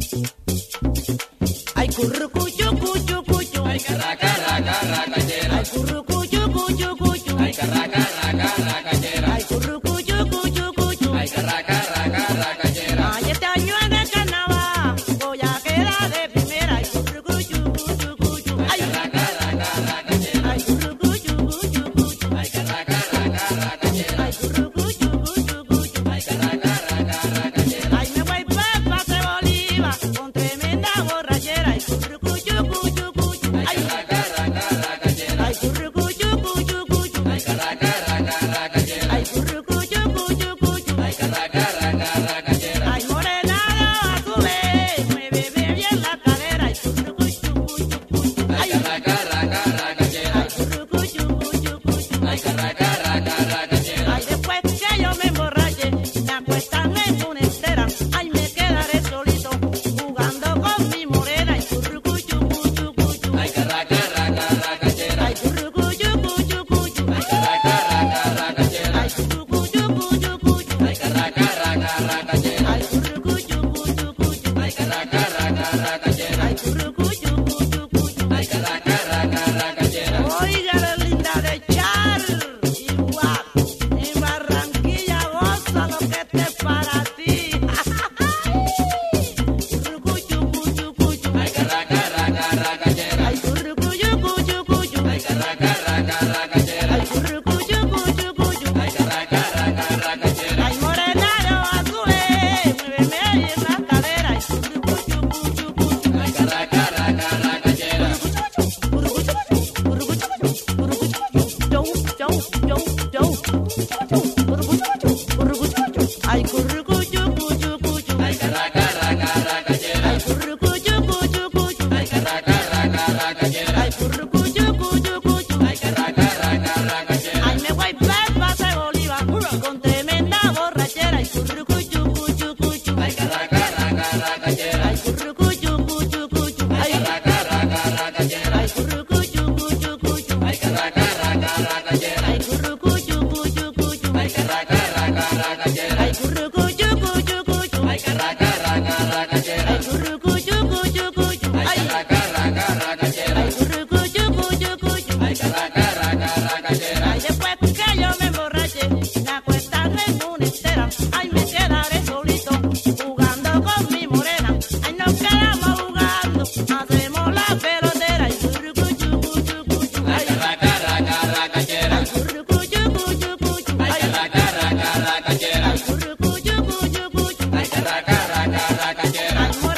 Ay, currucuyo, cuyo, cuyo. Ay, carraca, raca, racachera. Ay, currucuyo, cuyo, cuyo. Ay, carraca, raca, racachera. Ay, currucuyo, cuyo, cuyo. Ay, carraca, raca, racachera. Ay, este año en el carnaval voy a quedar de primera. Ay, currucuyo, cuyo, cuyo. Ay, Carraca, raca, racachera. ay, currucuyo, cuyo, cuyo. Ay, carraca, raca, racachera. Ay, currucuyo, cuyo, cuyo. Ay, carraca, raca, racachera. Ay, me voy pa' Pase Bolívar con tremenda borrachera. Ay, currucuyo, cuyo, cuyo. Ay, Carraca, raca, racachera. ay, currucuyo, cuyo, cuyo. Ay, carraca, raca, racachera. Ay, currucuyo, cuyo, cuyo. Ay, carraca, raca, racachera. Ay, morenada azulé, muéveme bien la cadera. Ay, currucuyo, cuyo, cuyo. Ay, Ay, carraca, raca, racachera. ay, currucuyo, cuyo, cuyo. Ay, carraca, raca, racachera. Ay, después que yo me emborrache, me acuestan en una estera. Ay, me quedaré solito, jugando con mi morena. Ay, currucuyo, cuyo, cuyo. Ay, carraca, raca, racachera. Ay, currucuyo, cuyo, cuyo. Ay, carraca, raca, racachera. Ay, currucuyo, cuyo, cuyo. Ay, carraca, raca, racachera. Ay, currucuyo, cuyo, cuyo. Ay, carraca, raca, racachera. Ay, currucuyo, cuyo, cuyo. Ay, carraca, raca, racachera. Oiga la linda de Char, igual, en Barranquilla goza lo que te es para ti. Currucuyo, cuyo, cuyo. Ay, carraca, raca, racachera. Ay, currucuyo, cuyo, cuyo. Ay, carraca, raca, racachera. Ay, currucuyo, cuyo, cuyo. Ay, carraca, raca, racachera. Ay, morenado azulé, muéveme ahí en la cadera. Ay, currucuyo, cuyo, cuyo. Ay, carraca, raca, racachera. Currucuyo, currucuyo, currucuyo, yo, yo, yo, yo. Currucuyo, currucuyo. Ay, currucuyo, cuyo, cuyo. Ay, carraca, raca, racachera. Ay, currucuyo, cuyo, cuyo. Ay, carraca, raca, racachera. Ay, currucuyo, cuyo, cuyo. Ay, carraca, raca, racachera. Ay, me voy pa' Pase Bolívar con tremenda borrachera. Ay, currucuyo, cuyo, cuyo. Ay, carraca, raca, racachera. Ay, currucuyo, cuyo, cuyo. Ay, Ay, carraca, raca, racachera. ay, currucuyo, cuyo, cuyo. Ay, carraca, raca, racachera. Ay, currucuyo, cuyo, cuyo. Ay, carraca, raca, racachera. Ay, currucuyo, cuyo, cuyo. Ay, carraca, raca, racachera. Ay, currucuyo, cuyo, cuyo. Ay, Ay, carraca, raca, racachera. ay, currucuyo, cuyo, cuyo. Ay, carraca, raca, racachera. Ay, después que yo me emborrache, me acuestan en una estera. Ay, me quedaré solito, jugando con mi morena. Ay, nos quedamos jugando, hacemos la pelotera. Ay, currucuyo, cuyo, cuyo. Ay, Ay, carraca, raca, racachera. currucuyo, cuyo, cuyo. Ay, Ay, carraca, raca, racachera. currucuyo, cuyo, cuyo. Ay, carraca, raca, racachera. Ay,